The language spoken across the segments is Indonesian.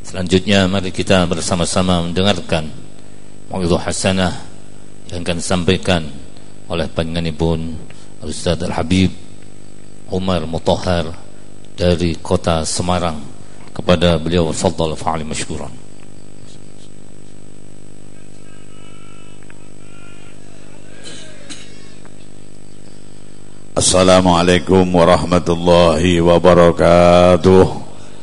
Selanjutnya mari kita bersama-sama mendengarkan mau'izah hasanah yang akan disampaikan oleh panjenenganipun Ustaz Al-Habib Umar Mutahhar dari kota Semarang. Kepada beliau, fadhal fa'ali masykuran. Assalamualaikum warahmatullahi wabarakatuh.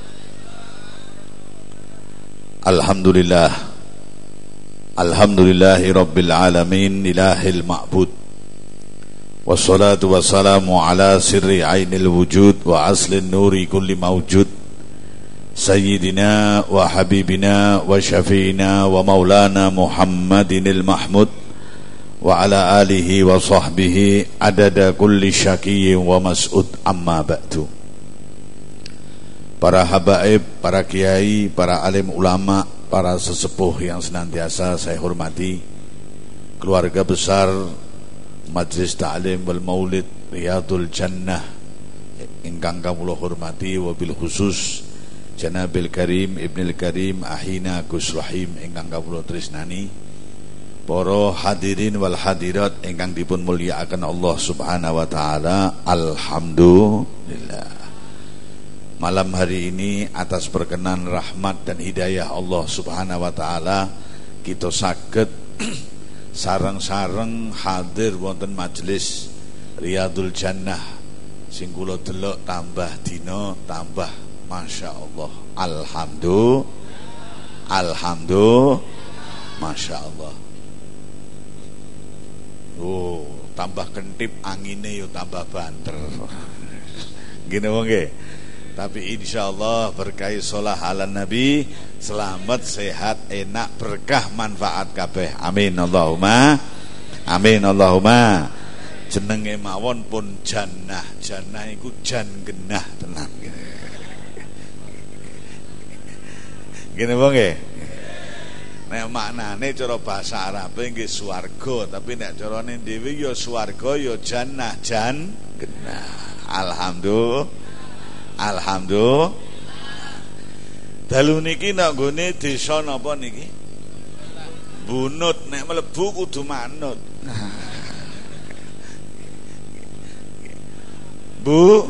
Alhamdulillahi rabbil alamin, ilahil ma'bud. Wassalatu wassalamu ala sirri ainil wujud wa aslin nuri kulli mawjud, Sayyidina wa habibina wa syafi'ina wa maulana Muhammadinil mahmud wa ala alihi wa sahbihi adada kulli syakiyyin wa mas'ud, amma ba'du. Para habaib, para kiai, para alim ulama, para sesepuh yang senantiasa saya hormati, keluarga besar Majlis Ta'lim wal Maulid Riyadul Jannah ingkang kawula hormati, wabil khusus Janabil Karim Ibnil Karim Ahina Gus Rahim ingkang kawula tresnani, para hadirin wal hadirat ingkang dipun mulyakaken Allah Subhanahu wa taala. Alhamdulillah. Malam hari ini atas perkenan rahmat dan hidayah Allah Subhanahu wa taala kita saged sareng-sareng hadir wonten majelis Riyadul Jannah sing kula delok tambah dina tambah Masya Allah. Alhamdulillah. Masya Allah. Oh, tambah kentip angine yo tambah banter. Gini wong nggih. Tapi insyaallah berkah sholah ala nabi, selamat, sehat, enak, berkah, manfaat kabeh. Amin Allahumma. Amin Allahumma. Jenenge mawon pun jannah. Jannah iku jan genah tenan. Gini wong nggih. Nek maknane cara basa Arab nggih swarga, tapi nek carane dhewe ya swarga ya jannah, jan genah. Alhamdulillah. Dalu niki nak nggone desa napa niki? Bunut, nek mlebu kudu manut. Bu,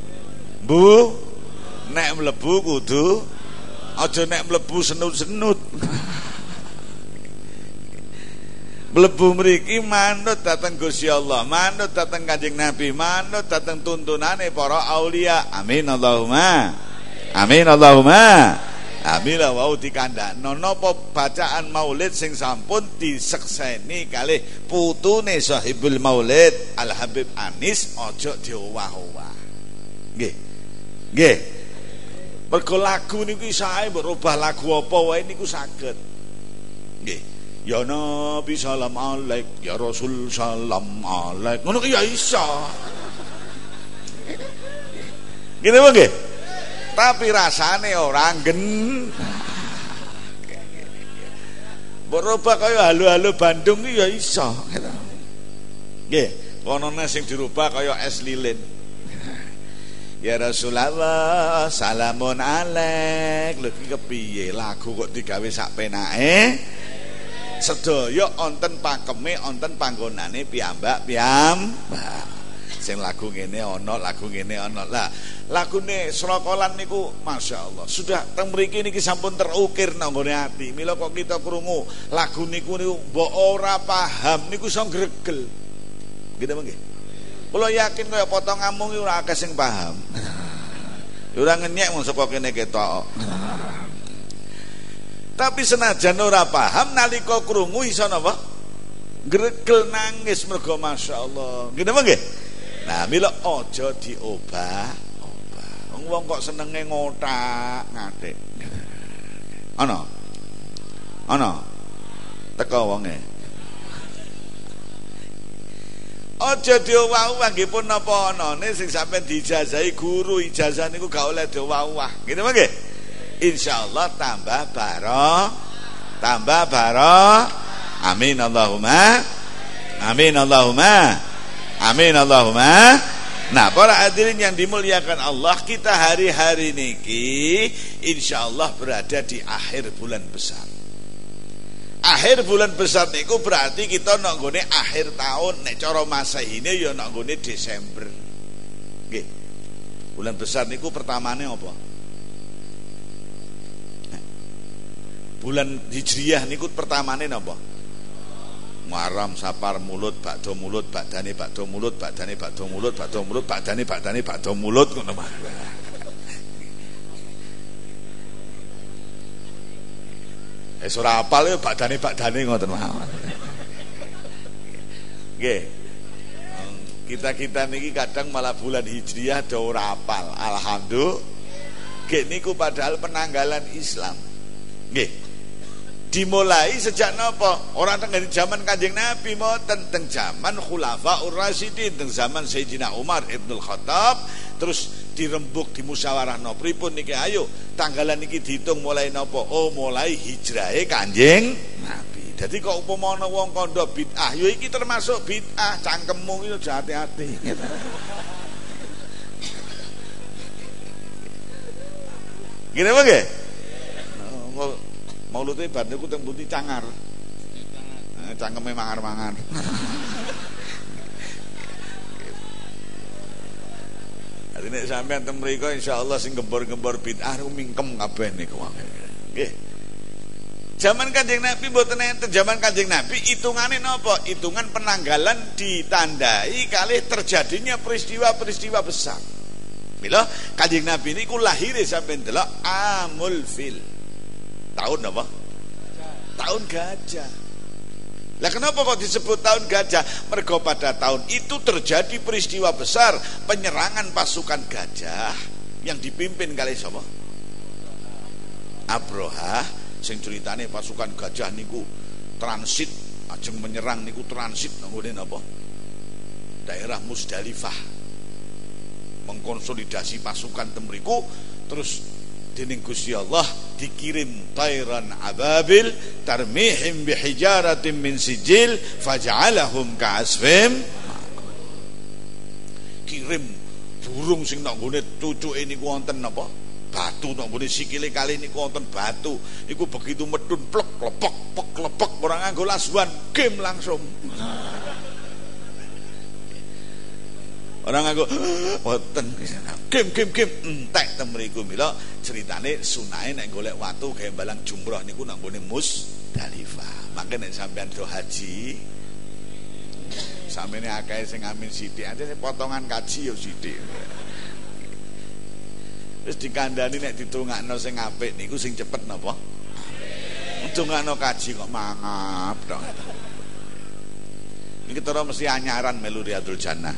nek mlebu kudu, aja nek mlebu senut-senut. Mlebu mriki manut dhateng Gusti Allah, manut dhateng Kanjeng Nabi, manut dhateng tuntunane para aulia. Amin Allahumma. Amin Allahumma. Amin. Wau dikandakno napa bacaan maulid sing sampun disekseni kalih putune sahibul maulid Al Habib Anis, aja diowah-owah. Nggih. Nggih. Mergo lagu niku sae mbok rubah lagu apa wae niku saged. Nggih. Ya Nabi salam alaik, ya Rasul salam alaik. Ngono ya iso. Gini nggih. Tapi rasane ora nggen. Berubah kaya halo-halo Bandung ya iso. Nggih, konone sing dirubah kaya es lilin. Ya Rasulullah salamun alaik. Lho iki kepiye lagu kok digawe sak penake? Sedaya onten pakeme, onten panggonane piyambak. Sing lagu ngene ana, lagu ngene ana. Lah, lagune Srokolan niku masyaallah. Sudah teng mriki niki sampun terukir nang nggone ati. Mila kok kita krungu lagu niku mbok ora paham niku iso gregel. Gitu nggih. Kula yakin kaya potong amung iki ora akeh sing paham. Ora ngenyek mung saka kene ketok. Tapi senajan ora paham nalika krungu iso napa? Gregel nangis mergo masyaallah. Ngene nggih. Nah, mila aja diobah. Wong kok senenge ngotak ngatik. Ana. Teko wonge. Aja diowah-owah nggih pun napa anane sing sampeyan diijazahi guru, ijazah niku gak oleh diowah-owah. Ngene nggih. Insyaallah tambah barok. Amin Allahumma. Amin Allahumma. Amin Allahumma. Nah, para hadirin yang dimuliakan Allah, kita hari-hari niki insyaallah berada di akhir bulan besar. Akhir bulan besar niku berarti kita nak nggone akhir tahun, nek cara Masehine ya nak nggone Desember. Nggih. Bulan besar niku pertamane apa? Bulan Hijriyah niku pertamane napa? Muharram, Safar, Mulut, bakdo mulut, badane bakdo mulut, badane bakdo mulut, bakdo mulut, badane bakdo mulut ngono mah. Ora apal ya badane ngoten mawon. Nggih. Kita niki kadang malah bulan Hijriyah do ora apal. Alhamdulillah. Nggih niku padahal penanggalan Islam. Nggih. Dimulai sejak napa? Orang teng zaman Kanjeng Nabi mboten, teng zaman Khulafaur Rasyidin, teng zaman Sayyidina Umar Ibnul Khattab, terus dirembuk dimusyawarahno pripun niki ayo tanggalan niki dihitung mulai napa? Oh, mulai hijrahe Kanjeng Nabi. Dadi kok upama ana wong kandha bid'ah, ya iki termasuk bid'ah, cangkemmu iki aja hati-hati. Gini apa nggih? Maulute bar niku teng pundi Cangar. Cangkeme mangar-mangar. Jadi nek sampean teng mriku insyaallah sing gembor-gembor bid'ah niku mingkem kabeh niku. Nggih. Zaman Kanjeng Nabi mboten enten, zaman Kanjeng Nabi hitungane napa? Hitungan penanggalan ditandai kalih terjadinya peristiwa-peristiwa besar. Mila Kanjeng Nabi niku lahire sampeyan delok Amul Fil. Tahun apa? Tahun gajah. Lah kenapa kok disebut tahun gajah? Mergo pada tahun itu terjadi peristiwa besar penyerangan pasukan gajah yang dipimpin kali sapa? Abroha, sing ceritane pasukan gajah niku transit ajeng menyerang niku transit nggone napa? Daerah Musdalifah. Mengkonsolidasi pasukan temriku terus dening Gusti Allah dikirim tairan ababil tarmihim bihijaratin min sijil faj'alahum ka'asfim. Kirim burung sing nang gone cucuke niku wonten napa? Batu nang gone sikile kali niku wonten batu. Iku begitu medun plek lepek ora nganggo lasuan, game langsung. Orang nganggo boten game entek teng mriku. Mila ceritane sunahe nek golek watu gawe balang jumroh niku nang gone Musdalifah. Mangke nek sampean do haji sampeyan akeh sing amin sithik aja potongan kaji ya sithik. Wis dikandani nek ditungakno sing apik niku sing cepet napa? Ditungakno kaji kok mangap tok. Iki terus mesti anyaran melu Riyadul Jannah.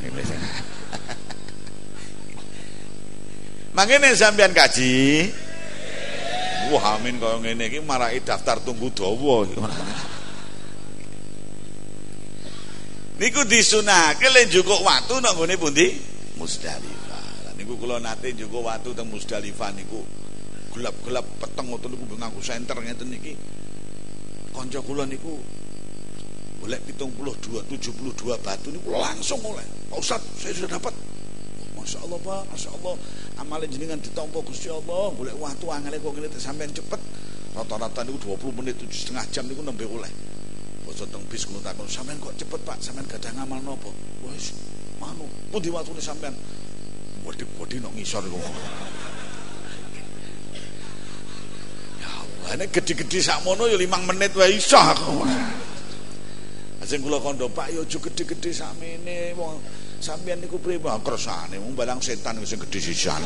Mangkene sampean kaji. Wah, amin kaya ngene iki marai daftar tunggu dawa. Niku disunahke le njukuk watu nang ngene pundi? Musdalifah. Lah niku kula nate njukuk watu teng Musdalifah niku gelap-gelap peteng ngoten niku nganggo senter ngeten niki. Kanca kula niku golek 72 batu niku langsung oleh. Pak Ustaz, saya sudah dapat. Masya Allah Pak, Masya Allah. Amale jenengan ditampa Gusti Allah. Golek watu angele kok ngene sampean cepet. Rata-rata niku 20 menit 7,5 jam niku nembe oleh. Basa teng bis kula takon, sampean kok cepet Pak? Sampean gadah ngamal napa? Wis manu. Pundi watune sampean? Wedi-wedi nang ngisor iku. Ya Allah, nek gede-gede sakmono ya 5 menit wae iso aku. Sing kula kandha Pak ya aja gede-gede sakmene wong sampeyan niku priye kersane wong balang setan sing gedhe sisan.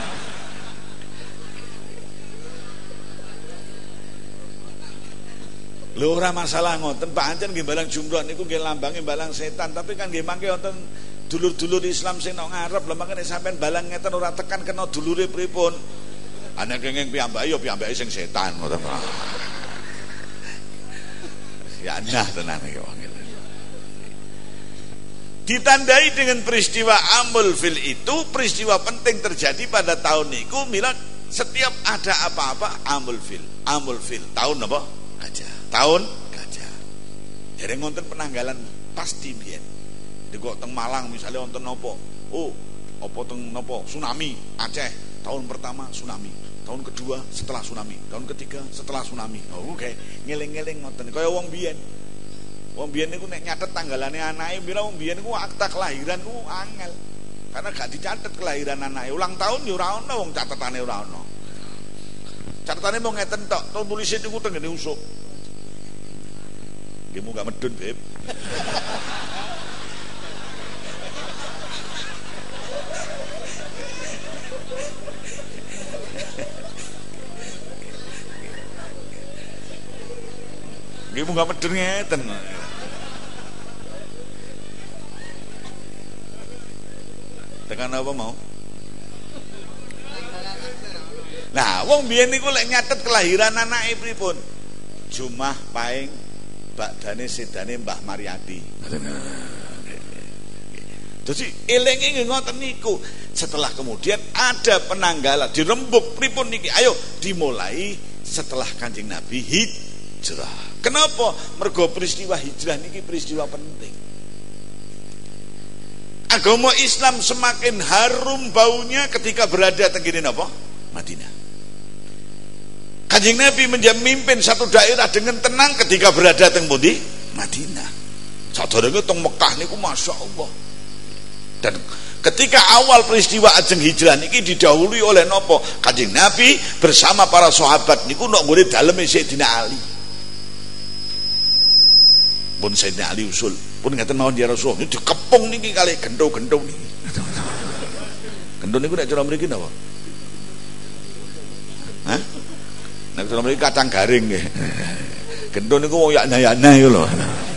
Lho ora masalah ngoten Pak, ancen nggih balang jumroh niku nggih lambange balang setan, tapi kan nggih mangke wonten dulur-dulur Islam sing nang ngarep lha makane sampeyan balang ngeten ora tekan kena dulure pripun. Ana kenging piyambake ya piyambake sing setan ngoten Pak. Ya nah tenan iki wong. Ditandai dengan peristiwa Amul Fil itu peristiwa penting terjadi pada tahun itu. Mila setiap ada apa-apa Amul Fil tahun apa? Gajah. Tahun gajah. Jadi ngonten penanggalan pasti biyen. Di kok teng Malang misalnya wonten apa? Oh, apa teng napa tsunami Aceh, tahun pertama tsunami, tahun kedua setelah tsunami, tahun ketiga setelah tsunami. Oh kayak ngeling-ngeling ngoten kaya wong biyen. Wong biyen niku nek nyatet tanggalane anake pira wong biyen niku akta kelahiran ku angel. Karena gak dicatet kelahiran anake. Ulang tahun ya ora ono wong catetane ora ono. Catetane mau ngeten tok, tulisin niku tengene usuk. Nggih mu gak medun, Beb. Nggih mu gak medun ngeten. Tekan apa mau? Nah, wong biyen niku lek nyatet kelahiran anake pripun? Jumah paing bakdane sedane Mbah Mariati. Dadi elinge ngoten niku. Setelah kemudian ada penanggalan dirembuk pripun niki? Ayo dimulai setelah Kanjeng Nabi hijrah. Kenapa? Mergo peristiwa hijrah niki peristiwa penting. Agama Islam semakin harum baunya ketika berada tenggine napa? Madinah. Kanjeng Nabi memimpin satu daerah dengan tenang ketika berada teng pundi? Madinah. Sadurunge teng Mekah niku masyaallah. Dan ketika awal peristiwa ajeng hijrah niki didahului oleh napa? Kanjeng Nabi bersama para sahabat niku nok nggone daleme Sayyidina Ali. Pun Sayyidina Ali usul, pun ngaten mawon ya Rasul, ini dikepung niki kali gendho-gendho niki. Gendho niku nek cara mriki napa? Hah? Nek cara mriki kacang garing nggih. Gendho niku wong yakna-yakna iku lho.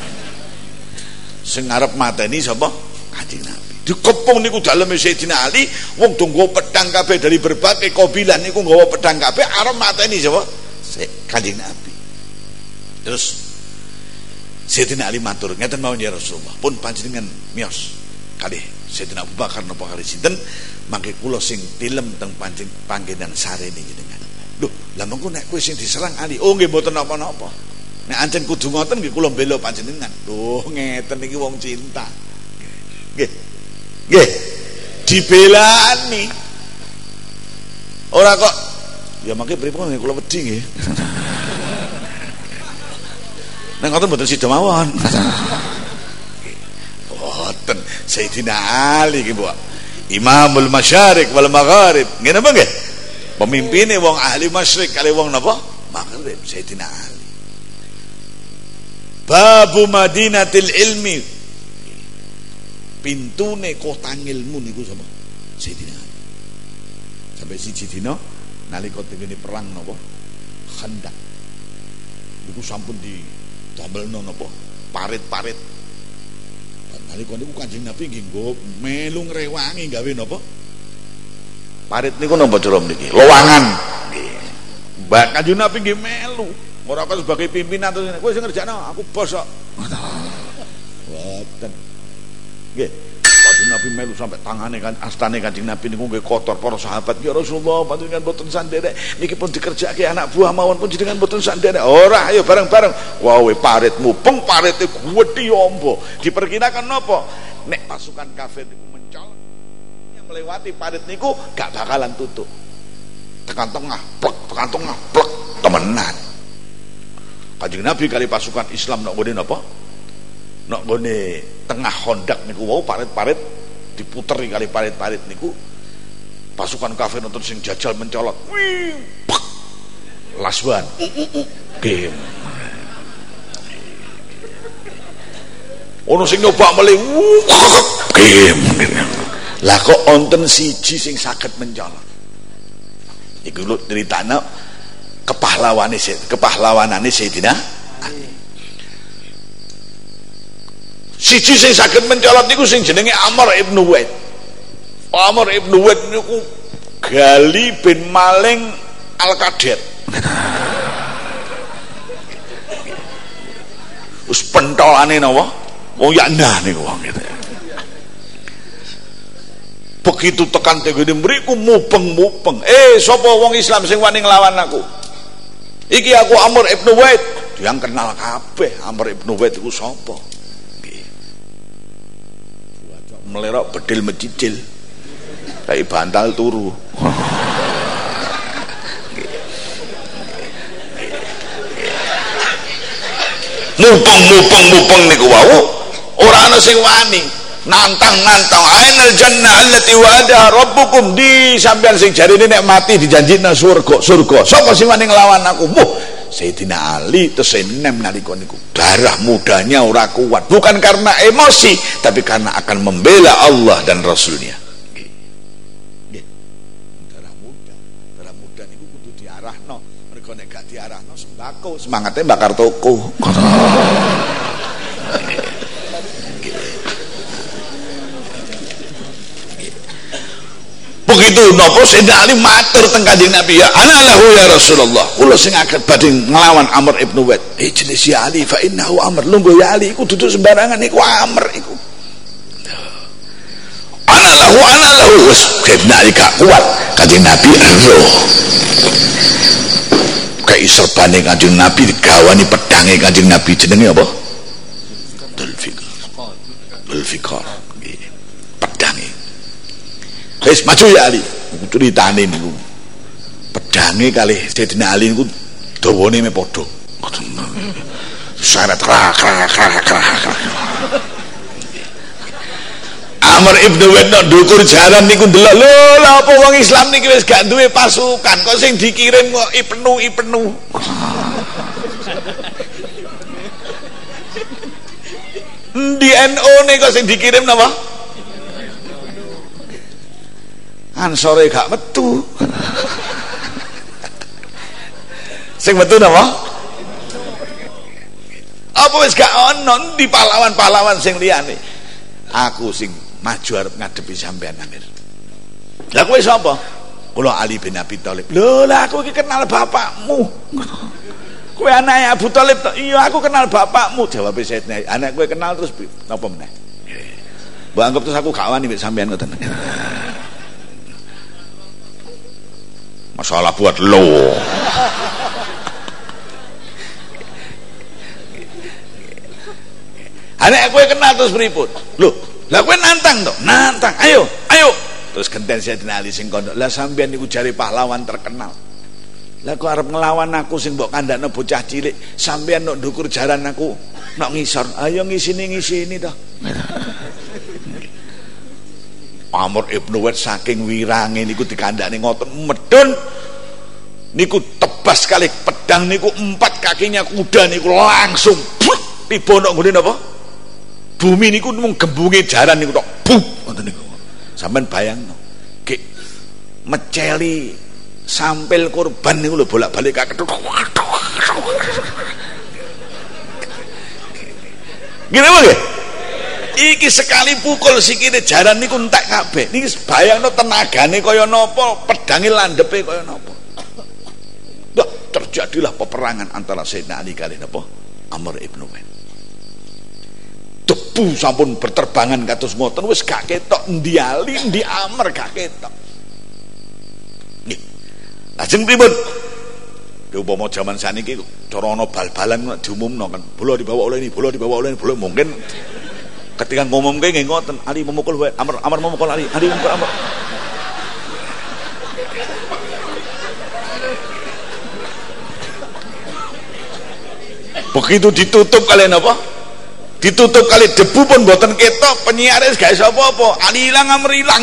Sing arep mateni sapa? Kanjeng Nabi. Dikepung niku daleme Sayyidina Ali, wong do nggawa pedang kabeh dari berbagai kabilah niku nggawa pedang kabeh arep mateni sapa? Kanjeng Nabi. Terus Sayyidina Ali matur, ngeten mawon ya Rasulullah, pun panjenengan miyos kalih Sayyidina Abu Bakar napa kalih sinten, mangke kula sing tilem teng panggenan sarene jenengan. Lho, lha mengko nek kowe sing diserang Ali, oh nggih mboten napa-napa. Nek ancen kudu ngoten nggih kula mbela panjenengan. Lho, ngeten iki wong cinta. Nggih. Nggih. Dibelani. Ora kok ya mangke pripun kula wedi nggih. Nek ngoten mboten sida mawon. Mboten Sayyidina Ali iki, Bu. Imamul Masyariq wal Magharib. Nggih napa nggih? Pemimpine wong ahli masyriq kali wong napa? Maghrib, Sayyidina Ali. Babu Madinatil Ilmi. Pintune kota ilmu niku sapa? Sayyidina Ali. Sampai siji dina nalika tengene perang napa? Khandaq. Niku sampun di tambelno napa parit-parit. Nalika niku Kanjeng Nabi nggih nggo melu ngrewangi gawe napa? Parit niku napa cara mriki? Lowangan. Nggih. Mbak Kanjeng Nabi nggih melu. Ora kok sebagai pimpinan terus kowe sing ngerjakno, aku bos kok. Mboten. Nggih. Kanjeng Nabi melu sampai tangane kan astane Kanjeng Nabi niku nggih kotor. Para sahabat, ya Rasulullah panjenengan boten sanderek niki pun dikerjake anak buah mawon pun jenengan boten sanderek. Ora, ayo bareng-bareng. Wae parit mupeng parite gedhi ombo. Diperkirakan napa? Nek pasukan kafir niku mencolot yang melewati parit niku gak bakalan tutup. Tekan tengah, plek, tekan tengah, plek, temenan. Kanjeng Nabi kali pasukan Islam nok ngene napa? Nok ngene tengah Khandaq niku wau parit-parit diputeri kali parit-parit niku pasukan kafir nonton sing jajal mencolot. Wih, pak, lasban. Game. Ono sing nyoba melih. Game. Lah kok onten siji sing saged mencolot. Iku lho critakna kepahlawanane Sayyidina Ali. Siji sing saged mencolot niku sing jenenge Amr ibn Uwaid. Amr ibn Uwaid niku gali bin maling Al-Qadat. Wis pentolane napa? Wong yaknah niku wong gitu. Begitu tekan tegene mriku mubeng-mubeng. Sapa wong Islam sing wani nglawan aku? Iki aku Amr ibn Uwaid. Yang kenal kabeh Amr ibn Uwaid iku sapa? Melerok bedil mecicil. Kayak bantal turu. Mupeng niku wau ora ana sing wani nantang ainal jannah allati wa'ada rabbukum di sampean sing jarine nek mati dijanjina surga sapa sing wani nglawan aku Sayyidina Ali tersenem nalika niku darah mudanya ora kuat bukan karena emosi tapi karena akan membela Allah dan Rasulnya. Darah muda niku kudu diarahno mergo nek gak diarahno sembako semangatnya bakar toko. Begitu nopo Sayyidina Ali matur teng Kanjeng Nabi, ya ana lahu ya Rasulullah kula sing akeh badhe nglawan Amr ibn Wad. Jenis ya Ali fa innahu Amr, lungguh ya Ali iku dudu sembarangan iku Amr iku. Ana lahu wis Sayyidina Ali gak kuat Kanjeng Nabi roh. Kayak serbane Kanjeng Nabi digawani pedange Kanjeng Nabi jenenge apa? Dzulfikar. Pedange. Wis maju ya Ali. Ceritane niku. Pedange kalih Sayyidina Ali niku dawane me padha. Syarat krak. Amr ibn Wad nok ndukur jaran niku ndelok lho lha apa wong Islam niki wis gak duwe pasukan kok sing dikirim kok ipenu. Di NU nih kok sing dikirim napa? Ansore gak metu. Sing metu napa? Apa wis gak ono di pahlawan-pahlawan sing liyane. Aku sing maju arep ngadepi sampean Amir. Lah kowe sapa? Kula Ali bin Abi Thalib. Lho lah aku iki kenal bapakmu. Kowe anake Abu Thalib to? Iya aku kenal bapakmu. Jawab Sayyidina, anak kowe kenal terus napa meneh? Mbok anggap terus aku gak wani mbek sampean ngoten. Masalah buat lo. Anak kowe kenal terus pripun? Lho, lah kowe nantang to? Nantang. Ayo. Terus genten Sayyidina Ali sing kondok. Lah sampean niku jare pahlawan terkenal. Lah kok arep nglawan aku sing mbok kandhakno bocah cilik, sampean nok ndukur jaran aku, nok ngisor. Ayo ngisini to. Amr ibn Wad saking wirange niku dikandhani ngoten medun niku tebas kali pedang niku 4 kakinya kuda niku langsung tiba nok nggone napa? Bumi niku mung gembunge jaran niku tok. Buk ngoten niku. Sampeyan bayangno. Ki meceli sampil korban niku lho bolak-balik kakethuk. Ngene wae. Iki sekali pukul sikile jaran niku entek kabeh. Niki bayangno tenagane kaya napa, pedange landepe kaya napa. Terjadilah peperangan antara Sayyidina Ali kali napa? Amr ibn Wad. Debu sampun berterbangan kados ngoten wis gak ketok endi Ali endi Amr gak ketok. Nggih. Lajeng pripun? Upama jaman saniki cara ana bal-balan diumumno kan. Bola dibawa oleh ini, bola mungkin ketika ngomongke nggih ngoten, Ali memukul wae, Amr memukul Ali memukul Amr. Begitu ditutup kalian apa? Ditutup kali debu pun mboten ketok, penyiar wis gak iso apa-apa. Ali ilang Amr ilang.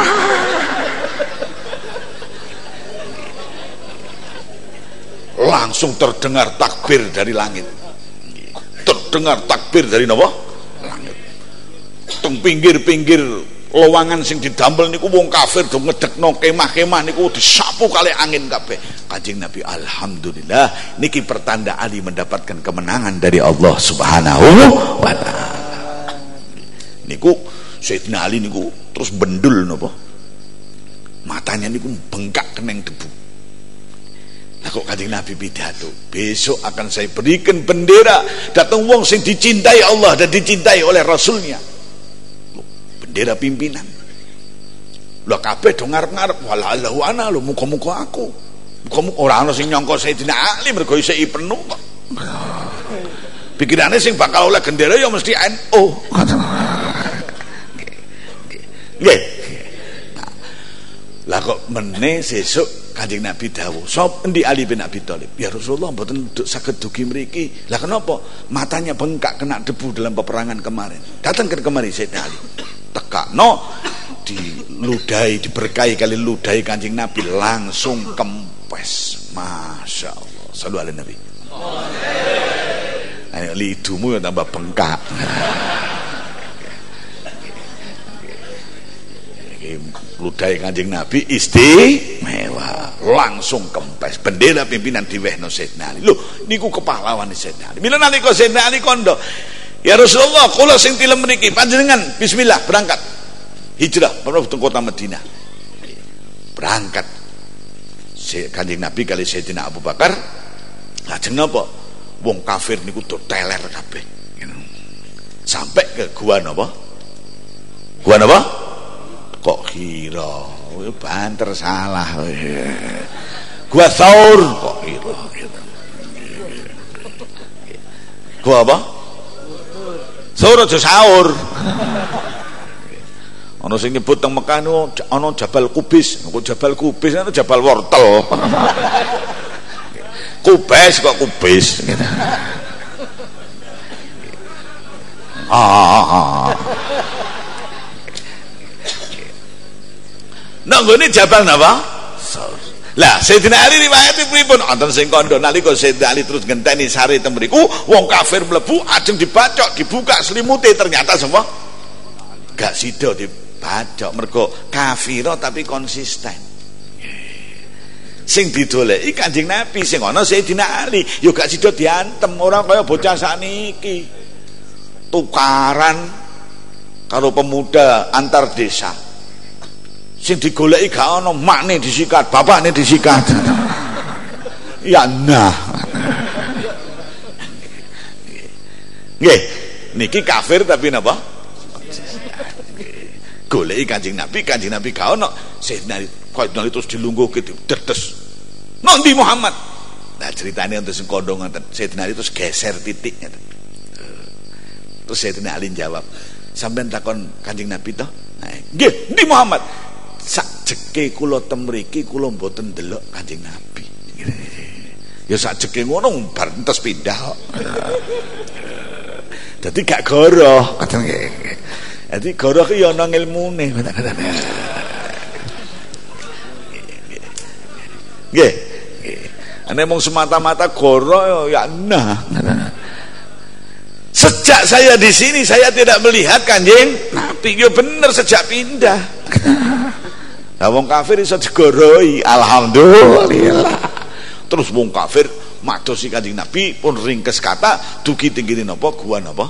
Langsung terdengar takbir dari langit. Terdengar takbir dari napa? Langit. Teng pinggir-pinggir lowangan sing didamel niku wong kafir do ngedekno kemah-kemah niku disapu kali angin kabeh. Kanjeng Nabi alhamdulillah niki pertanda Ali mendapatkan kemenangan dari Allah Subhanahu wa taala. Niku Sayyidina Ali niku terus bendul napa? Matanya niku bengkak keneng debu. Lah kok Kanjeng Nabi pidato, besok akan saya berikan bendera datang wong sing dicintai Allah dan dicintai oleh Rasulnya. Bendera pimpinan. Lah kabeh do ngarep-ngarep walallahu ana lho muga-muga aku. Muga-muga ora ana sing nyangka Sayyidina Ali mergo isih penuh kok. Pikirane sing bakal oleh bendera ya mesti NU. Nggih. kok meneh sesuk Kanjeng Nabi dawuh, "Sop endi Ali bin Abi Thalib?" "Ya Rasulullah, mboten saged dugi mriki." "Lah kenapa?" "Matanya bengkak kena debu dalam peperangan kemarin." "Datang ke kemari Sayyidina Ali." Tekakno, diludahi, diberkahi kali ludahi Kanjeng Nabi, langsung kempes. Masya Allah. Shallu ala Nabi. Ayo lidumu yang tambah bengkak. Ludahi Kanjeng Nabi istimewa, langsung kempes. Bendera pimpinan diwehno Sayyidina Ali. Lho, niku kepahlawan Sayyidina Ali. Mila nalika Sayyidina Ali kondo, "Ya Rasulullah, kula sing tilem mriki, panjenengan bismillah berangkat. Hijrah menuju kota Madinah." Berangkat Kanjeng Nabi kali Sayyidina Abu Bakar. Lajeng napa? Wong kafir niku do teler kabeh. Sampai ke gua napa? Gua napa? Kok Hira, banter salah. Gua Thaur, kok Hira. Gua apa? Thaur aja sahur. Ana sing nyebut teng Mekah niku ana Jabal Kubis, kok Jabal Kubis ana Jabal Wortel. Kubis kok Kubis. Nah, ini Jabal napa? Lah, Sayyidina Ali riwayate pripun? Wonten sing kandha nalika Sayyidina Ali terus ngenteni sare teng mriku, wong kafir mlebu, ajeng dibacok, dibuka selimute, ternyata semua gak sida dibacok, mergo kafira tapi konsisten. Sing didoleki Kanjeng Nabi, sing ana Sayyidina Ali, ya gak sida diantem, ora kaya bocah saniki. Tukaran karo pemuda antar desa. Sing digoleki gak ana, makne disikat, bapakne disikat. Ya nah. Nggih, niki kafir tapi napa? Goleki Kanjeng Nabi gak ana. Sayyidina Ali terus dilungguhke dedes. Nondi Muhammad. Nah ceritane untuk sing kandha ngoten. Sayyidina Ali terus geser titik ngoten. Terus Sayyidina Ali jawab, "Sampeyan takon Kanjeng Nabi to?" "Nggih, ndi Muhammad?" "Sakjeke kula tem mriki kula mboten ndelok Kanjeng Nabi." Ya sakjeke ngono bar entes pindah kok. Dadi gak goroh. Dadi goroh ki ya ana ilmune. Nggih. Ane mung semata-mata goroh ya nah. Sejak saya di sini saya tidak melihat Kanjeng Nabi. Ya bener sejak pindah. Lah wong kafir iso digorohi, alhamdulillah. Terus wong kafir madosi Kanjeng Nabi pun ringkes kata dugi tinggine napa gua napa?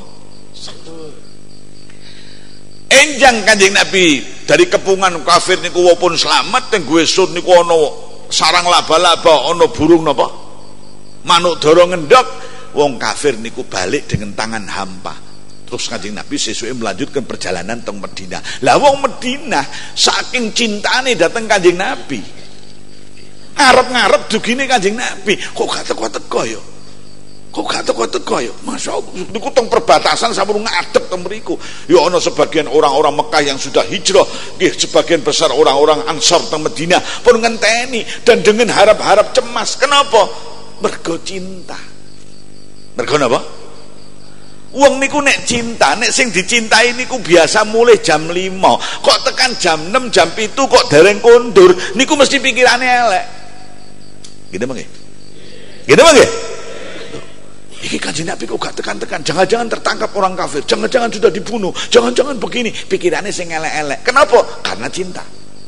Enjang Kanjeng Nabi dari kepungan kafir niku walaupun selamat teng gue sun niku ana sarang laba-laba, ana burung napa? Manuk dara ngendhok. Wong kafir niku balik dengan tangan hampa. Terus Kanjeng Nabi sesuai melanjutkan perjalanan teng Madinah. Lah wong Madinah saking cintane dateng Kanjeng Nabi, ngarep-ngarep dugine Kanjeng Nabi, kok gak teko-teko ya? Kok gak teko-teko ya? Masyaallah, niku teng perbatasan sampun ngadeg teng mriku. Ya ana sebagian orang-orang Mekah yang sudah hijrah, nggih sebagian besar orang-orang Ansar teng Madinah pun ngenteni dan dengan harap-harap cemas. Kenapa? Mergo cinta. Mergo napa? Wong niku nek cinta, nek sing dicintai niku biasa mulai jam 5. Kok tekan jam 6, jam 7 kok dereng kondur, niku mesti pikirane elek. Gitu mangke. Gitu mangke. Iki Kanjeng Nabi kok gak tekan-tekan, jangan-jangan tertangkap orang kafir, jangan-jangan sudah dibunuh, jangan-jangan begini, pikirannya sing elek-elek. Kenapa? Karena cinta.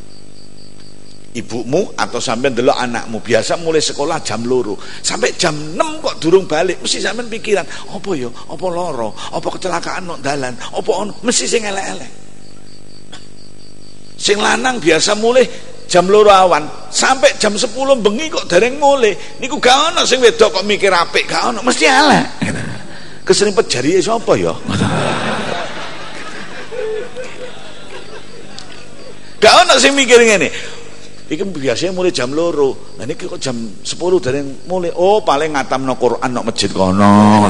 Ibumu atau sampean delok anakmu biasa mulai sekolah jam 2 sampai jam 6 kok durung balik, mesti sampean pikiran apa ya, apa loro, apa kecelakaan nang dalan, apa ono, mesti sing elek-elek. Sing lanang biasa mulai jam 2 awan sampai jam 10 bengi kok dereng mulai, niku gak ono sing wedok kok mikir apik, gak ono, mesti elek. Keserimpet jariye sapa ya? Gak ono sing mikir ngene. Iki biasanya mulai jam 2. Nah niki kok jam 10 dereng mulai. Oh paling ngatamno Quran nang masjid kono.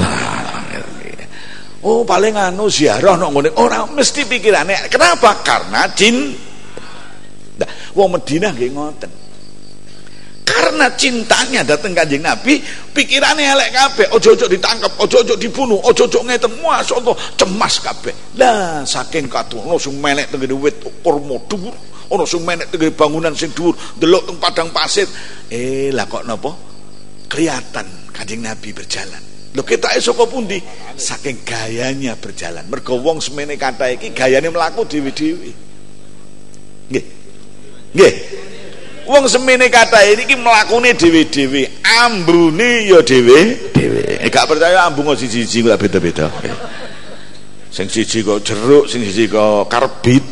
Oh paling anu ziarah nang ngene. Ora mesti pikirane. Kenapa? Karena jin. Nah, Wong Madinah nggih ngoten. Karena cintanya datang Kanjeng Nabi, pikirannya elek kabeh, ojo-ojo ditangkap, ojo-ojo dibunuh, ojo-ojo ngeten, masyaallah cemas kabeh. Lah saking katono sing melek teng wit kurma dhuwur, ana sing melek teng bangunan sing dhuwur, delok teng padang pasir. Lah kok napa? Kelihatan Kanjeng Nabi berjalan. Lho ketake saka pundi? Saking gayanya berjalan. Mergo wong semene kathah iki gayane mlaku dhewe-dhewe. Nggih. Nggih. Wong semene kathah iki mlakune dhewe-dhewe, ambune ya dhewe-dhewe. Gak percaya ambung siji-siji kok beda-beda. Sing siji kok jeruk, sing siji kok karbit.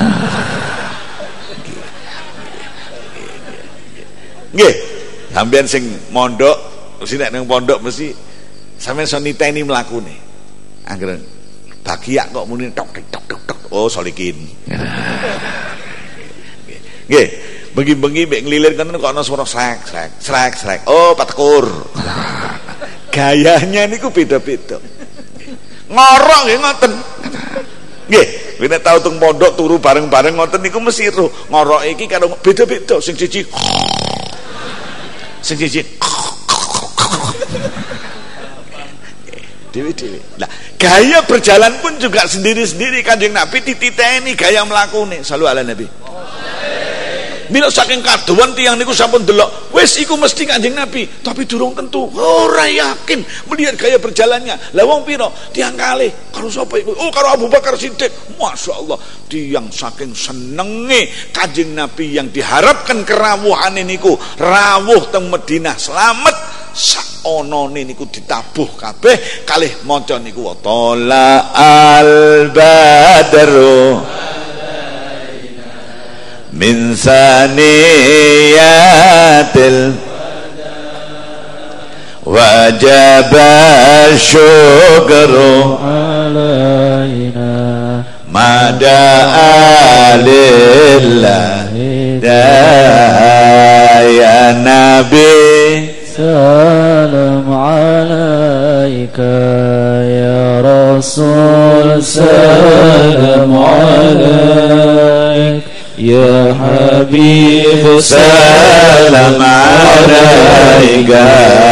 Nggih. Sampeyan sing mondok, mesti nek nang pondok mesti sampeyan iso niteni mlakune. Angger bagiak kok muni tok tok tok tok. Oh, solikin. Nggih. Bengi-bengi mbek nglilir kan kok ana swara srek. Oh, patekur. Gayanya niku beda-beda. Ngorok nggih ngoten. Nggih, nek tau teng pondok turu bareng-bareng ngoten niku mesti ro. Ngorok iki karo beda-beda, sing siji dewe-dewe. Lah, gaya berjalan pun juga sendiri-sendiri. Kanjeng Nabi dititeni gaya mlakune. Shallu ala Nabi. Bila saking kaduan tiyang niku sampun delok, wis iku mesti Kanjeng Nabi, tapi durung tentu. Ora yakin melihat gaya berjalannya. Lah wong pira? Tiyang kalih. Karo sapa iku? Oh, karo Abu Bakar Siddiq. Masyaallah, tiyang saking senenge Kanjeng Nabi yang diharapkan kerawuhane niku rawuh teng Madinah selamat. Saonone niku ditabuh kabeh kalih maca niku Tala al badru min saniyatil wajaba syukru alaina mada'a lillahi ya nabi salam alaika ya rasul salam alaika ya habib salam alaika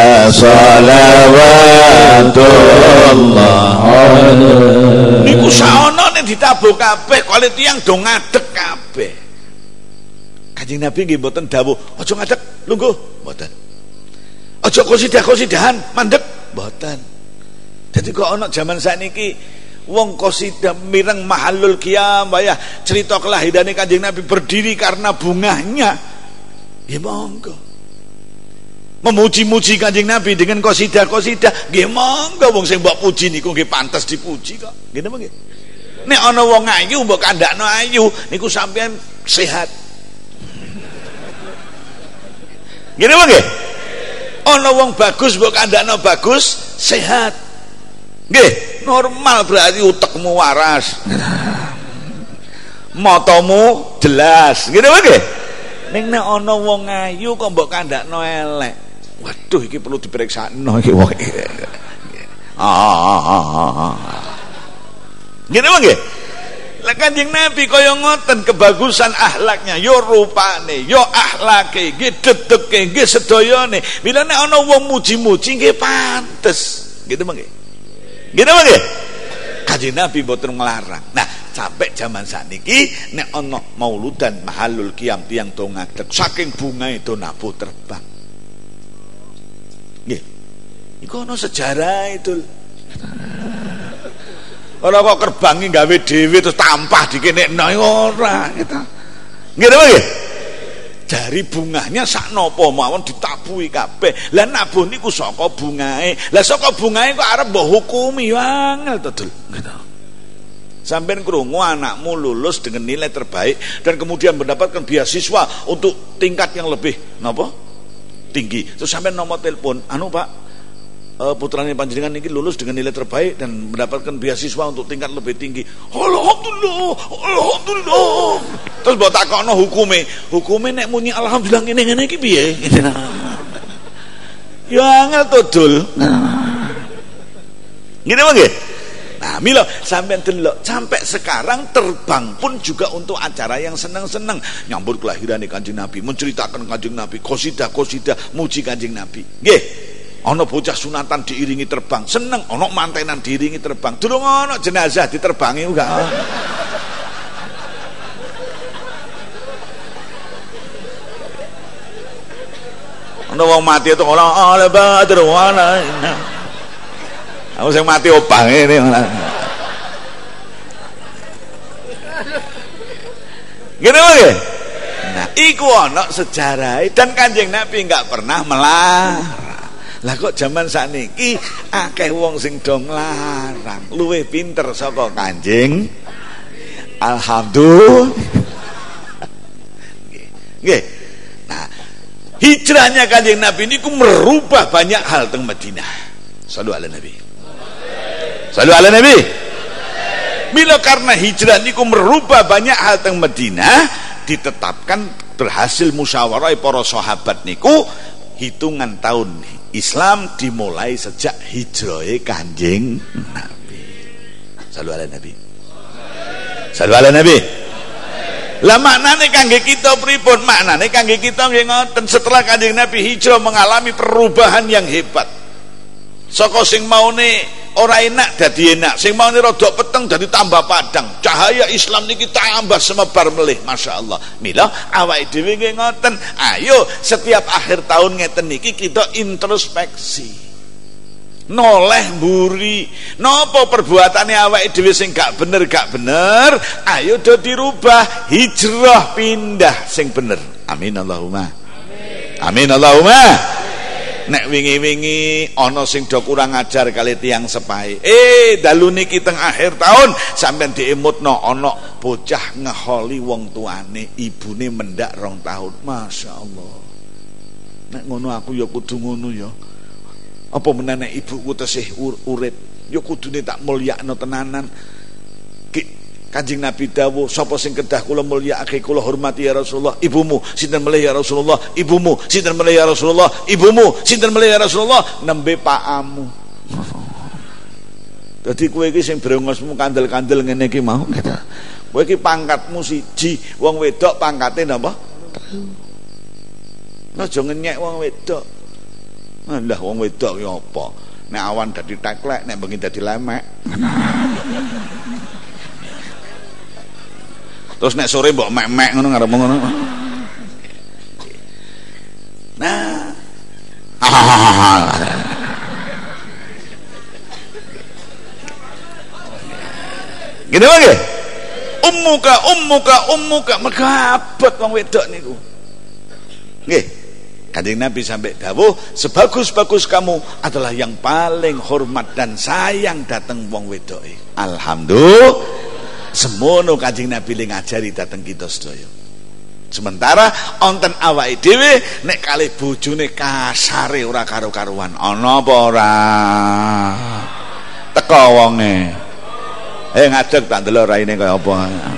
salawatullah alaika. Niku saonone ditabuh kabeh kali tiyang do ngadeg kabeh. Kanjeng Nabi nggih mboten dawuh aja ngadeg lungguh mboten. Aja kosidah-kosidahan mandeg mboten. Dadi kok ana jaman sakniki wong qasidah mireng mahallul qiyam ya cerita kelahirane Kanjeng Nabi berdiri karena bunganya. Ya monggo. Memuji-muji Kanjeng Nabi dengan qasidah-qasidah nggih monggo, wong sing mbok puji niku nggih pantes dipuji kok. Nggih napa nggih? Nek ana wong ayu mbok kandakno ayu niku sampean sehat. Nggih napa nggih? Ana wong bagus mbok kandakno bagus, sehat. Nggih, normal berarti utekmu waras. Matamu jelas. Nggih napa nggih? Ning nek ana wong ayu kok mbok kandakno elek. Waduh iki perlu diperiksakno iki wong. Nggih napa nggih? Lah Kanjeng Nabi kaya ngoten kebagusan akhlaknya, yo rupane, yo akhlake, nggih dedeke, nggih sedayane. Bila nek ana wong muji-muji nggih pantes. Gitu mangke. Gitu mangke. Kanjeng Nabi mboten nglarang. Nah, sampai zaman sakniki nek ana mauludan mahallul qiyam tiyang do ngadeg saking bungae do nabuh terbang. Nggih. Iku ana sejarah itu. Ora kok kerbangi gawe dhewe terus tampah dikenekno ora kita. Nggih napa nggih? Dari bunganya sak napa mawon ditabuhi kabeh. Lah nabuh niku saka bungae. Lah saka bungae kok arep mbok hukumi angel to, Dul. Gitu. Sampeyan krungu anakmu lulus dengan nilai terbaik dan kemudian mendapatkan beasiswa untuk tingkat yang lebih napa? Tinggi. Terus sampeyan nomor telepon, anu Pak, putrane panjenengan ini lulus dengan nilai terbaik dan mendapatkan beasiswa untuk tingkat lebih tinggi. Alhamdulillah, alhamdulillah. Terus mbok takokno hukume nek muni alhamdulillah ngene-ngene iki piye? Ya angel to, Dul. Ngene wae nggih. Nah, mila sampean delok sampai sekarang terbang pun juga untuk acara yang senang-senang, nyambut kelahiran Kanjeng Nabi, menceritakan Kanjeng Nabi, qasidah muji Kanjeng Nabi. Nggih. Ana bocah sunatan diiringi terbang, seneng. Ana mantenan diiringi terbang. Durung ana jenazah diterbangi uga. Ana wong mati itu ora ala badr wala. Aku sing mati obah ngene. Gini nggih. Nah, iku ana sejarah dan Kanjeng Nabi enggak pernah melarang. Lah kok zaman sakniki akeh wong sing do nglarang, luwih pinter saka Kanjeng. Alhamdulillah. Nggih. Nah, hijrahnya Kanjeng Nabi niku merubah banyak hal teng Madinah. Shallu ala Nabi. Shallu ala Nabi. Bila karena hijrah niku merubah banyak hal teng Madinah, ditetapkan berhasil musyawarah para sahabat niku hitungan tahun Islam dimulai sejak hijrahe Kanjeng Nabi. Shallu ala Nabi. Shallu ala Nabi. Lah maknane kangge kita pripun? Maknane kangge kita nggih ngoten, setelah Kanjeng Nabi hijrah mengalami perubahan yang hebat. Saka sing maune ora enak dadi enak, sing maune rada peteng dadi tambah padang. Cahaya Islam niki tambah semebar melih, masyaallah. Mila awake dhewe nggih ngoten, ayo setiap akhir tahun ngeten niki kita introspeksi. Noleh mburi, napa perbuatane awake dhewe sing gak bener, ayo do dirubah, hijrah pindah sing bener. Amin Allahumma. Amin Allahumma. Nek wingi-wingi ana sing do kurang ajar kali tiyang sepahe. Dalu niki teng akhir tahun sampean diemutno ana bocah ngeholi wong tuane, ibune mendak 2 tahun. Masyaallah. Nek ngono aku ya kudu ngono ya. Apa menene ibuku tesih urip, ya kudune tak mulyakno tenanan. Kanjeng Nabi dawuh, sapa sing kedah kula mulyakake, kula hormati ya Rasulullah, ibumu sinten melih ya Rasulullah, ibumu sinten melih ya Rasulullah, ibumu sinten melih ya Rasulullah, nembe pakamu. Dadi kowe iki sing brengosmu kandel-kandel ngene iki mau gitu. Kowe iki pangkatmu siji, wong wedok pangkate napa? Aja ngenyek wong wedok. Lah wong wedok ya apa? Nek awan dadi teklek, nek bengi dadi lemek. Terus nek sore mbok mek-mek ngono ngarep ngono. Nah. Gini wae. Ummuka megabet wong wedok niku. Nggih. Kanjeng Nabi sampai dawuh, sebagus-bagus kamu adalah yang paling hormat dan sayang dateng wong wedoke. Alhamdulillah. Semono Kanjeng Nabi li ngajari dateng kita sedaya. Sementara onten awake dhewe nek kalih bojone kasare ora karo-karuan, ana apa ora? Teko wonge. Ngadeg tak ndelok raine kaya apa.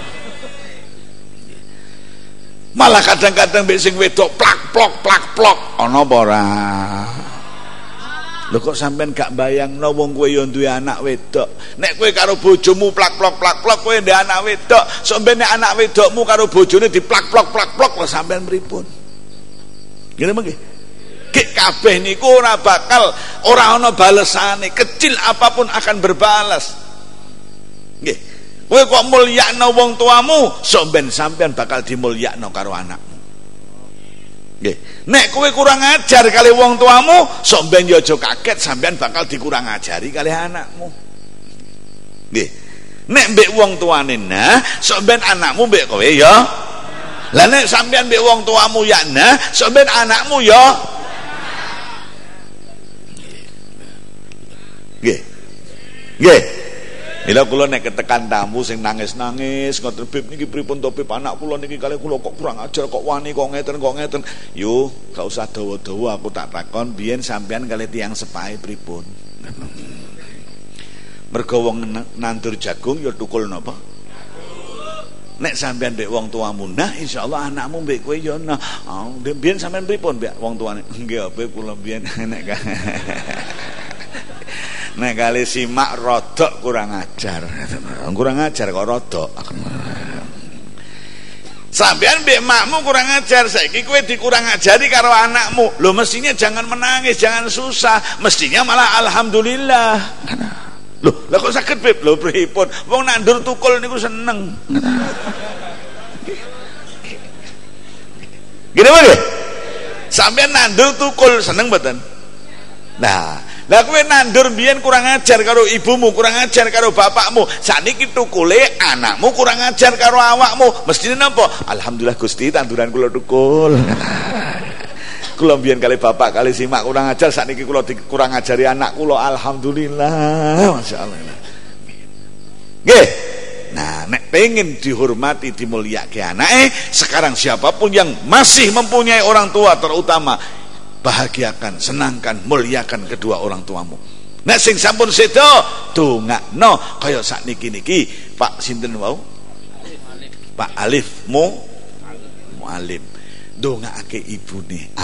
Malah kadang-kadang mbek sing wedok plak-plok, ana apa ora? Lho kok sampean gak bayangno wong kowe ya duwe anak wedok. Nek kowe karo bojomu plak-plok kowe ndek anak wedok, sampeyan nek anak wedokmu karo bojone diplak-plok lho sampean pripun? Ngene mengki. Ki kabeh niku ora bakal ora ana balesane, kecil apapun akan berbalas. Nggih. Kowe kok mulyakno wong tuamu, sampeyan bakal dimulyakno karo anakmu. Nggih. Nek kowe kurang ajar kali wong tuamu, sok ben yo aja kaget sampean bakal dikurang ajari kali anakmu. Nggih. Nek mbek wong tuane nah, sok ben anakmu mbek kowe ya. Lah nek sampean mbek wong tuamu ya nah, sok ben anakmu ya. Nggih. Nggih. Mila kula nek ketekan tamu sing nangis-nangis ngoten, Bib niki pripun to Bib, anak kula niki kali kula kok kurang ajar, kok wani kok ngeten. Yo, gak usah dawa-dawa, aku tak takon biyen sampean kali tiyang sepahe pripun. Mergo wong nandur jagung ya tukul napa? Nek sampean mbek wong tuamu nah, insyaallah anakmu mbek kowe ya nah. Biyen sampean pripun mbek wong tuane? Nggih, Bib kula biyen nek Nek kali simak rodok kurang ajar. Kurang ajar kok rodok. Sampean mbek makmu kurang ajar, saiki kowe dikurang ajari karo anakmu. Lho mestinya jangan menangis, jangan susah, mestinya malah alhamdulillah. Loh, lah kok saged Beb? Lho pripun? Wong nandur tukul niku seneng. Gini wae. Sampean nandur tukul seneng mboten? Nah, lah kowe nandur biyen kurang ajar karo ibumu, kurang ajar karo bapakmu. Saniki tukule anakmu kurang ajar karo awakmu. Mestine napa? Alhamdulillah Gusti, tanduran kula tukul. Kula biyen kali bapak kali simak kurang ajar, saniki kula kurang ajari anak kula. Alhamdulillah, masyaallah. Nggih. Nah, nek pengen dihormati, dimulyake anake, sekarang siapapun yang masih mempunyai orang tua terutama, bahagiakan, senangkan, muliakan kedua orang tuamu. Nek sing sampun sedo, dongakno kaya sakniki niki Pak sinten wau? Pak Alif Mualim. Dongake ibune.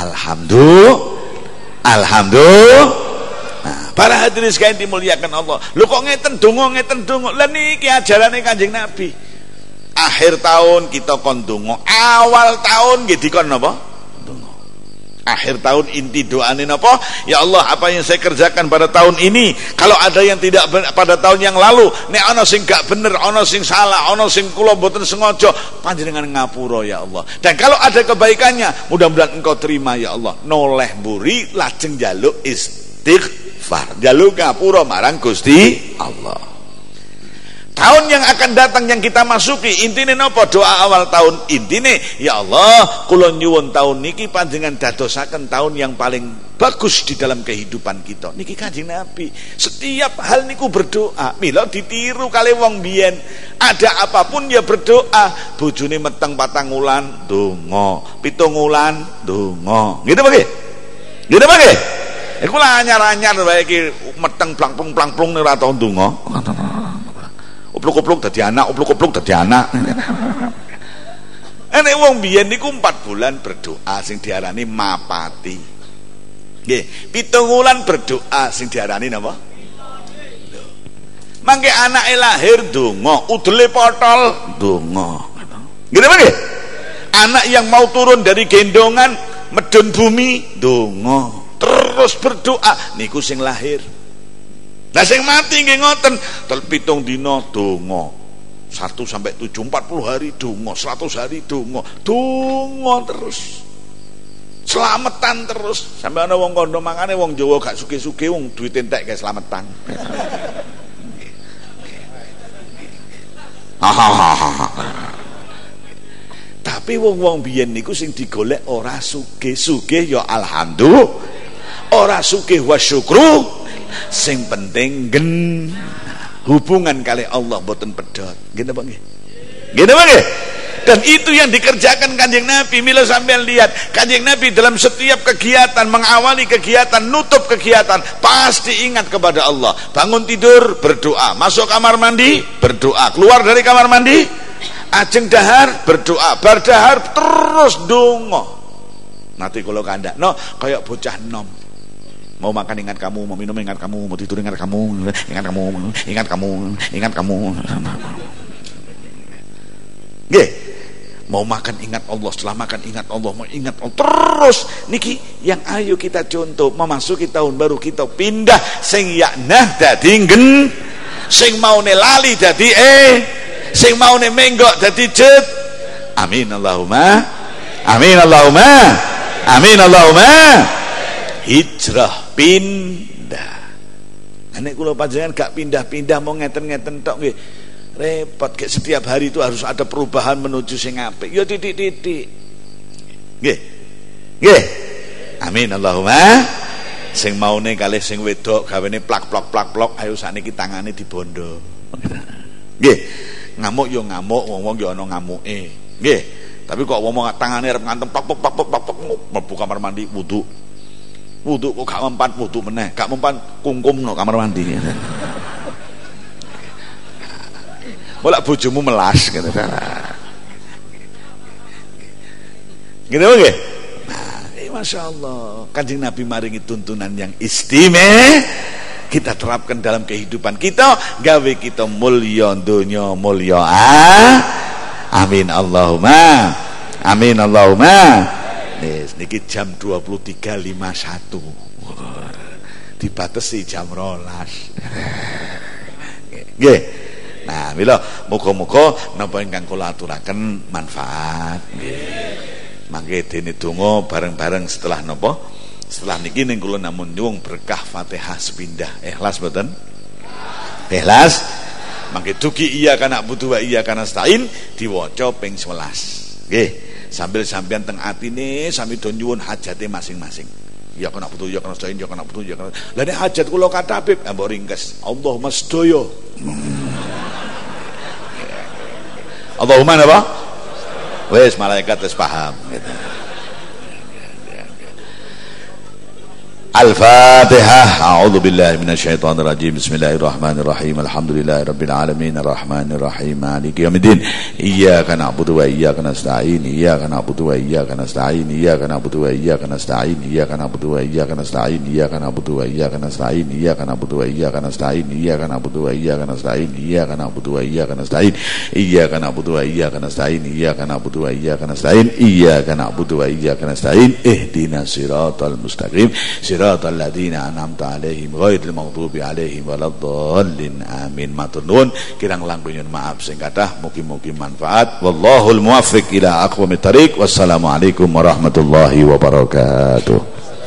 Alhamdulillah. Nah, para hadirin sekalian dimuliakan Allah. Lho kok ngeten donga. Lah niki ajarane Kanjeng Nabi. Akhir tahun kita kon donga, awal tahun nggih dikon napa? Donga. Akhir tahun inti doane napa? Ya Allah, apa yang saya kerjakan pada tahun ini, kalau ada yang tidak pada tahun yang lalu, nek ana sing gak bener, ana sing salah, ana sing kula mboten sengaja, panjenengan ngapura ya Allah. Dan kalau ada kebaikannya, mudah-mudahan engkau terima ya Allah. Noleh mburi lajeng njaluk istighfar, njaluk ngapura marang Gusti Allah. Tahun yang akan datang yang kita masuki, intine napa? Doa awal tahun intine, ya Allah, kula nyuwun tahun niki panjenengan dadosaken tahun yang paling bagus di dalam kehidupan kita. Niki Kanjeng Nabi setiap hal niku berdoa. Mila ditiru kali wong biyen, ada apapun ya berdoa. Bojone meteng 4 wulan donga, 7 wulan donga. Gitu nggih? Gitu nggih? Iku lah anyar-anyar wae iki meteng plangplung ora tau donga. Upluk-upluk dadi anak, upluk-upluk dadi anak. Enek wong biyen niku 4 bulan berdoa sing diarani mapati. Nggih, 7 wulan berdoa sing diarani napa? Mangke anake lahir donga, udele potol donga. Nggih nggih? Anak yang mau turun dari gendongan medun bumi donga. Terus berdoa niku sing lahir. Lah sing mati nggih ngoten, 7 dina donga. 1 sampai 7 40 hari donga, 100 hari donga. Donga terus. Slametan terus. Sampai ana wong kandha mangane wong Jawa gak sugih-sugih wong duit entek kae slametan. Tapi wong-wong biyen niku sing digolek ora sugih-sugih ya alhamdulillah. Ora sugih wa syukru, sing penting hubungan kali Allah mboten pedhot. Nggih napa nggih? Nggih napa nggih? Dan itu yang dikerjakan Kanjeng Nabi. Mila sampean lihat Kanjeng Nabi dalam setiap kegiatan, mengawali kegiatan, nutup kegiatan, pasti ingat kepada Allah. Bangun tidur berdoa, masuk kamar mandi berdoa, keluar dari kamar mandi ajeng dahar berdoa, bar dahar terus donga. Nanti kalau kandakno kayak bocah nom. Mau makan ingat kamu, mau minum ingat kamu, mau tidur ingat kamu, ingat kamu. Nggih. Mau makan ingat Allah, setelah makan ingat Allah, mau ingat Allah terus. Niki yang ayo kita contoh memasuki tahun baru kita pindah sing yaknah dadi nggen, sing maune lali dadi sing maune menggok dadi jet. Amin Allahumma. Amin Allahumma. Amin Allahumma. Hijrah pindah. Nek kula panjenengan gak pindah-pindah mau ngeten-ngeten tok nggih repot. Kayak setiap hari itu harus ada perubahan menuju sing apik. Ya titik-titik. Nggih. Nggih. Amin Allahumma. Sing maune kalih sing wedok gawene plak-plok ayo sakniki tangane dibondo. Nggih. Ngamuk yo ngamuk, wong-wong yo ana ngamuke. Nggih. Tapi kok wong tangane arep ngantem plak mlebu kamar mandi wudu. Wudu kok gak mempan wudu meneh, gak mempan kungkum no kamar mandi. Bolak bojomu melas gitu. Gitu nggih? Nah, Masya Allah, Kanjeng Nabi maringi tuntunan yang istimewa. kita terapkan dalam kehidupan kita, gawe kita mulya donya mulya amin Allahumma amin Allahumma. Niki jam 23.51 dibatasi jam 12. Nggih. Nah, mila muga-muga napa ingkang kula aturaken manfaat. Nggih. Mangke dene donga bareng-bareng setelah napa? Setelah niki ning kula namun nyuwun berkah Fatihah sepindah. Ikhlas mboten? Ikhlas. Mangke dugi iya kana butuh wa iya kana stain diwaca ping 11. Nggih. Sambil sampean teng atine sami do nyuwun hajate masing-masing. Ya kana butuh ya kana stain ya kana butuh ya kana. Lah nek hajat kula kathah Habib mbok ringkes. Allahumma sedaya. Allahumma apa? Wes malaikat wis paham gitu. Al-Fatihah. A'udzu billahi minasyaitonir rajim. Bismillahirrahmanirrahim. Alhamdulillahirabbil alamin arrahmanir rahim maliki yaumiddin. Iyyaka na'budu wa iyyaka nasta'in. Iyyaka na'budu wa iyyaka nasta'in. Iyyaka na'budu wa iyyaka nasta'in. Iyyaka na'budu wa iyyaka nasta'in. Iyyaka na'budu wa iyyaka nasta'in. Iyyaka na'budu wa iyyaka nasta'in. Iyyaka na'budu wa iyyaka nasta'in. Iyyaka na'budu wa iyyaka nasta'in. Iyyaka na'budu wa iyyaka nasta'in. Iyyaka na'budu wa iyyaka nasta'in. Iyyaka na'budu wa iyyaka nasta'in. Ihdinas siratal mustaqim. Siratal ladzina an'amta 'alaihim ghairil maghdubi 'alaihim waladdallin. Amin. Matur nuwun kirang langkung nyuwun maaf sing kathah, mugi-mugi manfaat. Wallahul muwaffiq ila aqwamit thariq. Wassalamualaikum warahmatullahi wabarakatuh.